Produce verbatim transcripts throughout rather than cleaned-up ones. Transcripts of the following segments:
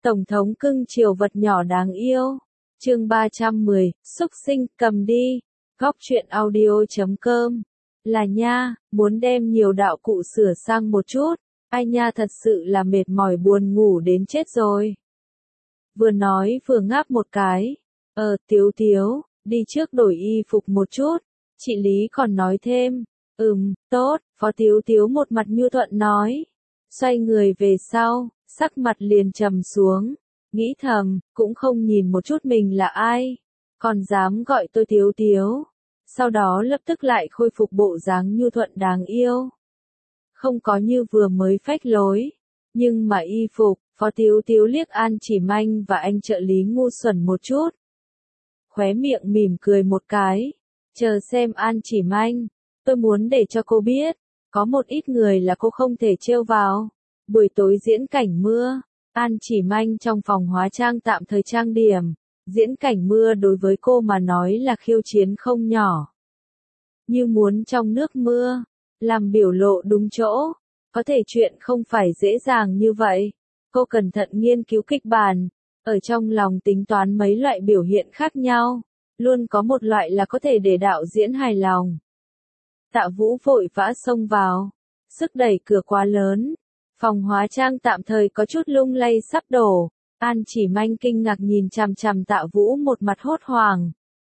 Tổng thống cưng chiều vật nhỏ đáng yêu. Chương ba trăm mười, xúc sinh, cầm đi. Góc truyện audio chấm com. Là nha, muốn đem nhiều đạo cụ sửa sang một chút. Ai nha, thật sự là mệt mỏi buồn ngủ đến chết rồi. Vừa nói vừa ngáp một cái. Ờ, Tiếu Tiếu, đi trước đổi y phục một chút. Chị Lý còn nói thêm. Ừm, tốt, Phó Tiếu Tiếu một mặt nhu thuận nói. Xoay người về sau, sắc mặt liền trầm xuống. Nghĩ thầm, cũng không nhìn một chút mình là ai. Còn dám gọi tôi Tiếu Tiếu. Sau đó lập tức lại khôi phục bộ dáng nhu thuận đáng yêu. Không có như vừa mới phách lối. Nhưng mà y phục, Phó Tiếu Tiếu liếc An Chỉ Manh và anh trợ lý ngu xuẩn một chút. Khóe miệng mỉm cười một cái. Chờ xem An Chỉ Manh. Tôi muốn để cho cô biết. Có một ít người là cô không thể trêu vào. Buổi tối diễn cảnh mưa. An Chỉ Manh trong phòng hóa trang tạm thời trang điểm. Diễn cảnh mưa đối với cô mà nói là khiêu chiến không nhỏ. Như muốn trong nước mưa. Làm biểu lộ đúng chỗ. Có thể chuyện không phải dễ dàng như vậy. Cô cẩn thận nghiên cứu kịch bản. Ở trong lòng tính toán mấy loại biểu hiện khác nhau. Luôn có một loại là có thể để đạo diễn hài lòng. Tạ Vũ vội vã xông vào. Sức đẩy cửa quá lớn. Phòng hóa trang tạm thời có chút lung lay sắp đổ. An Chỉ Manh kinh ngạc nhìn chằm chằm Tạ Vũ một mặt hốt hoảng.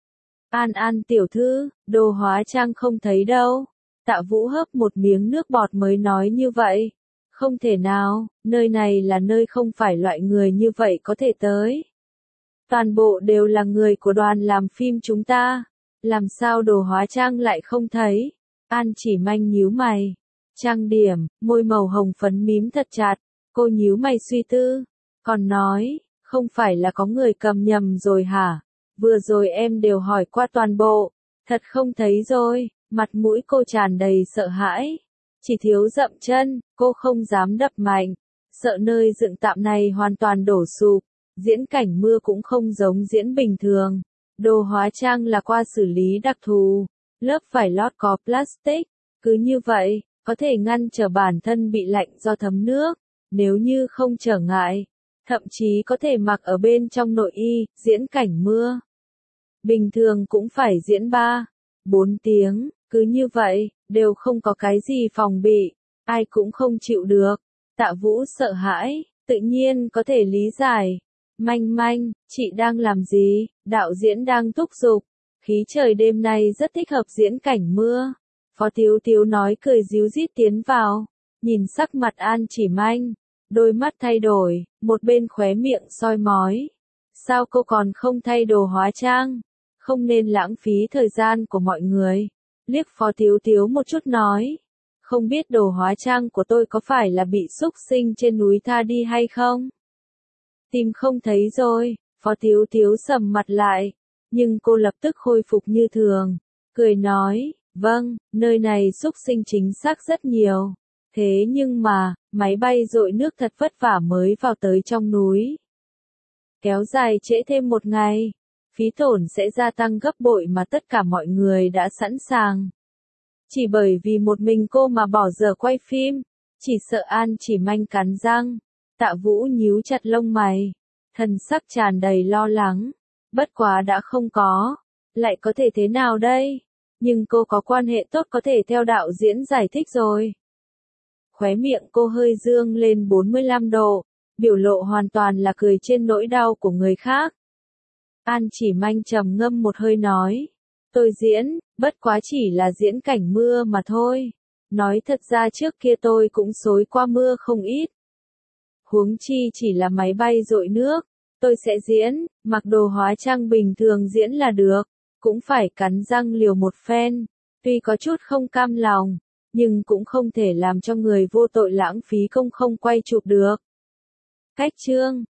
An An tiểu thư, đồ hóa trang không thấy đâu. Tạ Vũ hớp một miếng nước bọt mới nói như vậy. Không thể nào, nơi này là nơi không phải loại người như vậy có thể tới. Toàn bộ đều là người của đoàn làm phim chúng ta. Làm sao đồ hóa trang lại không thấy? An Chỉ Manh nhíu mày. Trang điểm, môi màu hồng phấn mím thật chặt. Cô nhíu mày suy tư. Còn nói, không phải là có người cầm nhầm rồi hả? Vừa rồi em đều hỏi qua toàn bộ. Thật không thấy rồi. Mặt mũi cô tràn đầy sợ hãi. Chỉ thiếu dậm chân, cô không dám đập mạnh. Sợ nơi dựng tạm này hoàn toàn đổ sụp. Diễn cảnh mưa cũng không giống diễn bình thường. Đồ hóa trang là qua xử lý đặc thù. Lớp vải lót có plastic. Cứ như vậy, có thể ngăn trở bản thân bị lạnh do thấm nước. Nếu như không trở ngại, thậm chí có thể mặc ở bên trong nội y, diễn cảnh mưa. Bình thường cũng phải diễn ba, bốn tiếng, cứ như vậy, đều không có cái gì phòng bị, ai cũng không chịu được. Tạ Vũ sợ hãi, tự nhiên có thể lý giải. Manh Manh, chị đang làm gì? Đạo diễn đang thúc giục. Khí trời đêm nay rất thích hợp diễn cảnh mưa. Phó Tiếu Tiếu nói cười díu dít tiến vào. Nhìn sắc mặt An Chỉ Manh. Đôi mắt thay đổi, một bên khóe miệng soi mói. Sao cô còn không thay đồ hóa trang? Không nên lãng phí thời gian của mọi người. Liếc Phó Tiếu Tiếu một chút nói. Không biết đồ hóa trang của tôi có phải là bị xúc sinh trên núi tha đi hay không? Tìm không thấy rồi, Phó Tiếu Tiếu sầm mặt lại. Nhưng cô lập tức khôi phục như thường. Cười nói, vâng, nơi này xúc sinh chính xác rất nhiều. Thế nhưng mà, máy bay dội nước thật vất vả mới vào tới trong núi. Kéo dài trễ thêm một ngày. Phí tổn sẽ gia tăng gấp bội mà tất cả mọi người đã sẵn sàng. Chỉ bởi vì một mình cô mà bỏ giờ quay phim. Chỉ sợ An Chỉ Manh cắn răng. Tạ Vũ nhíu chặt lông mày. Thần sắc tràn đầy lo lắng. Bất quá đã không có. Lại có thể thế nào đây? Nhưng cô có quan hệ tốt có thể theo đạo diễn giải thích rồi. Khóe miệng cô hơi dương lên bốn mươi lăm độ. Biểu lộ hoàn toàn là cười trên nỗi đau của người khác. An Chỉ Manh trầm ngâm một hơi nói. Tôi diễn, bất quá chỉ là diễn cảnh mưa mà thôi. Nói thật ra trước kia tôi cũng xối qua mưa không ít. Huống chi chỉ là máy bay dội nước. Tôi sẽ diễn, mặc đồ hóa trang bình thường diễn là được. Cũng phải cắn răng liều một phen. Tuy có chút không cam lòng, nhưng cũng không thể làm cho người vô tội lãng phí công không quay chụp được. Cách chương